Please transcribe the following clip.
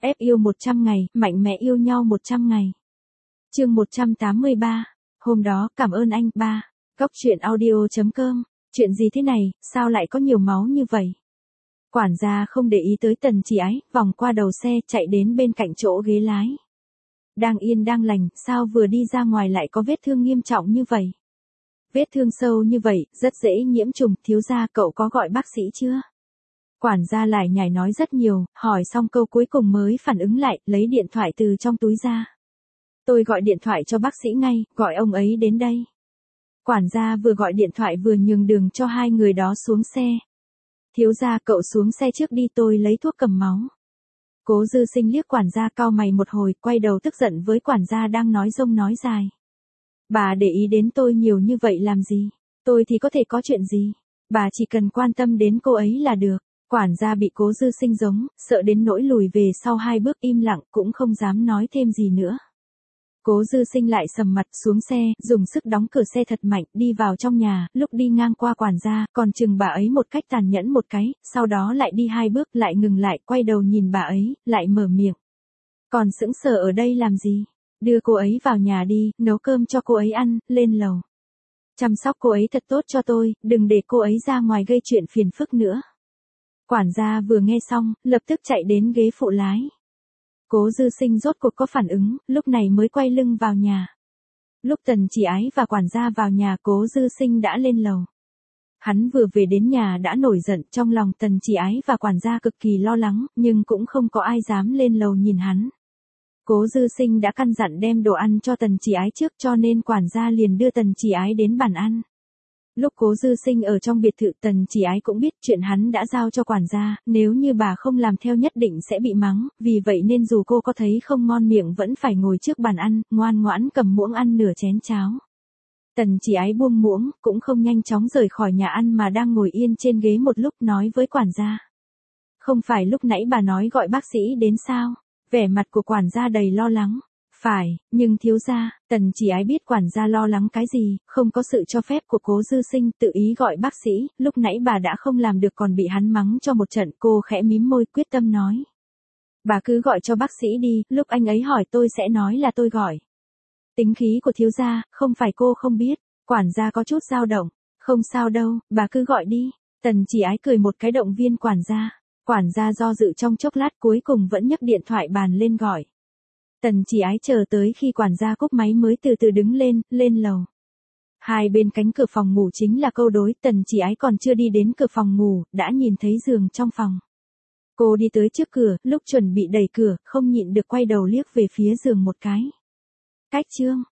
Ép yêu 100 ngày, mạnh mẽ yêu nhau 100 ngày. Chương 183. Hôm đó, cảm ơn anh, ba. Góc truyện audio.com. Chuyện gì thế này, sao lại có nhiều máu như vậy? Quản gia không để ý tới Tần Chỉ Ái, vòng qua đầu xe, chạy đến bên cạnh chỗ ghế lái. Đang yên đang lành, sao vừa đi ra ngoài lại có vết thương nghiêm trọng như vậy? Vết thương sâu như vậy, rất dễ nhiễm trùng, thiếu gia cậu có gọi bác sĩ chưa? Quản gia lại nhảy nói rất nhiều, hỏi xong câu cuối cùng mới phản ứng lại, lấy điện thoại từ trong túi ra. Tôi gọi điện thoại cho bác sĩ ngay, gọi ông ấy đến đây. Quản gia vừa gọi điện thoại vừa nhường đường cho hai người đó xuống xe. Thiếu gia cậu xuống xe trước đi, tôi lấy thuốc cầm máu. Cố Dư Sinh liếc quản gia cau mày một hồi, quay đầu tức giận với quản gia đang nói dông nói dài. Bà để ý đến tôi nhiều như vậy làm gì? Tôi thì có thể có chuyện gì? Bà chỉ cần quan tâm đến cô ấy là được. Quản gia bị Cố Dư Sinh giống, sợ đến nỗi lùi về sau 2 bước im lặng cũng không dám nói thêm gì nữa. Cố Dư Sinh lại sầm mặt xuống xe, dùng sức đóng cửa xe thật mạnh, đi vào trong nhà, lúc đi ngang qua quản gia, còn chừng bà ấy một cách tàn nhẫn một cái, sau đó lại đi 2 bước lại ngừng lại, quay đầu nhìn bà ấy, lại mở miệng. Còn sững sờ ở đây làm gì? Đưa cô ấy vào nhà đi, nấu cơm cho cô ấy ăn, lên lầu. Chăm sóc cô ấy thật tốt cho tôi, đừng để cô ấy ra ngoài gây chuyện phiền phức nữa. Quản gia vừa nghe xong, lập tức chạy đến ghế phụ lái. Cố Dư Sinh rốt cuộc có phản ứng, lúc này mới quay lưng vào nhà. Lúc Tần Chỉ Ái và quản gia vào nhà, Cố Dư Sinh đã lên lầu. Hắn vừa về đến nhà đã nổi giận, trong lòng Tần Chỉ Ái và quản gia cực kỳ lo lắng, nhưng cũng không có ai dám lên lầu nhìn hắn. Cố Dư Sinh đã căn dặn đem đồ ăn cho Tần Chỉ Ái trước, cho nên quản gia liền đưa Tần Chỉ Ái đến bàn ăn. Lúc Cố Dư Sinh ở trong biệt thự, Tần Chỉ Ái cũng biết chuyện hắn đã giao cho quản gia, nếu như bà không làm theo nhất định sẽ bị mắng, vì vậy nên dù cô có thấy không ngon miệng vẫn phải ngồi trước bàn ăn, ngoan ngoãn cầm muỗng ăn nửa chén cháo. Tần Chỉ Ái buông muỗng, cũng không nhanh chóng rời khỏi nhà ăn mà đang ngồi yên trên ghế một lúc nói với quản gia. Không phải lúc nãy bà nói gọi bác sĩ đến sao? Vẻ mặt của quản gia đầy lo lắng. Phải, nhưng thiếu gia, Tần Chỉ Ái biết quản gia lo lắng cái gì, không có sự cho phép của Cố Dư Sinh tự ý gọi bác sĩ, lúc nãy bà đã không làm được còn bị hắn mắng cho một trận, cô khẽ mím môi quyết tâm nói. Bà cứ gọi cho bác sĩ đi, lúc anh ấy hỏi tôi sẽ nói là tôi gọi. Tính khí của thiếu gia, không phải cô không biết, quản gia có chút dao động, không sao đâu, bà cứ gọi đi. Tần Chỉ Ái cười một cái động viên quản gia. Quản gia do dự trong chốc lát cuối cùng vẫn nhấc điện thoại bàn lên gọi. Tần Chỉ Ái chờ tới khi quản gia cúp máy mới từ từ đứng lên, lên lầu. Hai bên cánh cửa phòng ngủ chính là câu đối, Tần Chỉ Ái còn chưa đi đến cửa phòng ngủ, đã nhìn thấy giường trong phòng. Cô đi tới trước cửa, lúc chuẩn bị đẩy cửa, không nhịn được quay đầu liếc về phía giường một cái. Cách chương.